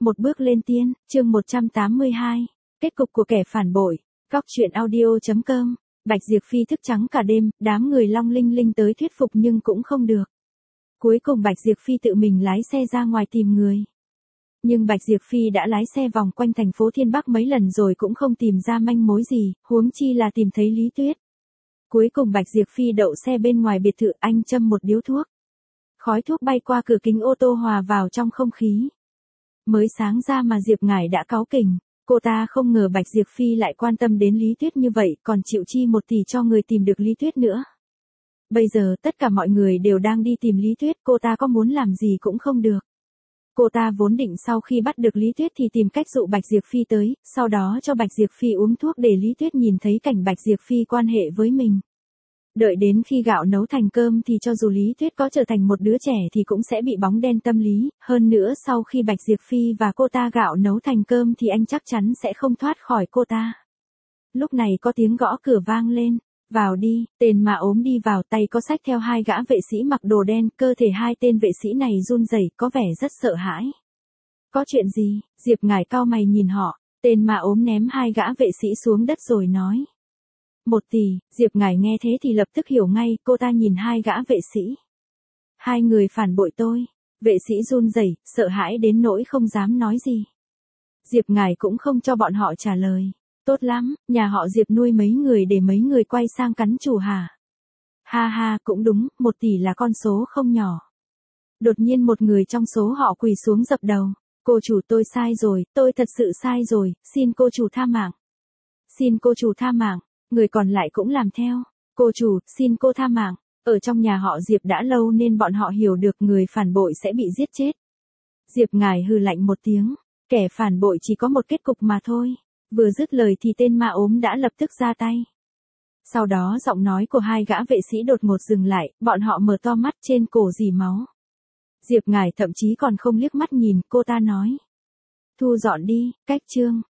Một bước lên tiên, chương 182. Kết cục của kẻ phản bội. Góc truyện audio.com. Bạch Diệp Phi thức trắng cả đêm, đám người Long Linh Linh tới thuyết phục nhưng cũng không được. Cuối cùng Bạch Diệp Phi tự mình lái xe ra ngoài tìm người. Nhưng Bạch Diệp Phi đã lái xe vòng quanh thành phố Thiên Bắc mấy lần rồi cũng không tìm ra manh mối gì, huống chi là tìm thấy Lý Tuyết. Cuối cùng Bạch Diệp Phi đậu xe bên ngoài biệt thự, anh châm một điếu thuốc. Khói thuốc bay qua cửa kính ô tô hòa vào trong không khí. Mới sáng ra mà Diệp Ngải đã cáu kỉnh, cô ta không ngờ Bạch Diệp Phi lại quan tâm đến Lý Tuyết như vậy, còn chịu chi 1 tỷ cho người tìm được Lý Tuyết nữa. Bây giờ tất cả mọi người đều đang đi tìm Lý Tuyết, cô ta có muốn làm gì cũng không được. Cô ta vốn định sau khi bắt được Lý Tuyết thì tìm cách dụ Bạch Diệp Phi tới, sau đó cho Bạch Diệp Phi uống thuốc để Lý Tuyết nhìn thấy cảnh Bạch Diệp Phi quan hệ với mình. Đợi đến khi gạo nấu thành cơm thì cho dù Lý Tuyết có trở thành một đứa trẻ thì cũng sẽ bị bóng đen tâm lý, hơn nữa sau khi Bạch Diệp Phi và cô ta gạo nấu thành cơm thì anh chắc chắn sẽ không thoát khỏi cô ta. Lúc này có tiếng gõ cửa vang lên. Vào đi, tên mà ốm đi vào, tay có xách theo 2 gã vệ sĩ mặc đồ đen, cơ thể 2 tên vệ sĩ này run rẩy, có vẻ rất sợ hãi. Có chuyện gì? Diệp Ngải cau mày nhìn họ, tên mà ốm ném 2 gã vệ sĩ xuống đất rồi nói. 1 tỷ, Diệp Ngải nghe thế thì lập tức hiểu ngay, cô ta nhìn 2 gã vệ sĩ. 2 người phản bội tôi. Vệ sĩ run rẩy, sợ hãi đến nỗi không dám nói gì. Diệp Ngải cũng không cho bọn họ trả lời. Tốt lắm, nhà họ Diệp nuôi mấy người để mấy người quay sang cắn chủ hả? Ha ha, cũng đúng, 1 tỷ là con số không nhỏ. Đột nhiên một người trong số họ quỳ xuống dập đầu. Cô chủ, tôi sai rồi, tôi thật sự sai rồi, xin cô chủ tha mạng. Xin cô chủ tha mạng. Người còn lại cũng làm theo. Cô chủ, xin cô tha mạng. Ở trong nhà họ Diệp đã lâu nên bọn họ hiểu được người phản bội sẽ bị giết chết. Diệp Ngải hừ lạnh một tiếng. Kẻ phản bội chỉ có một kết cục mà thôi. Vừa dứt lời thì tên ma ốm đã lập tức ra tay. Sau đó giọng nói của 2 gã vệ sĩ đột ngột dừng lại, bọn họ mở to mắt, trên cổ rỉ máu. Diệp Ngải thậm chí còn không liếc mắt nhìn, cô ta nói. Thu dọn đi, cách chương.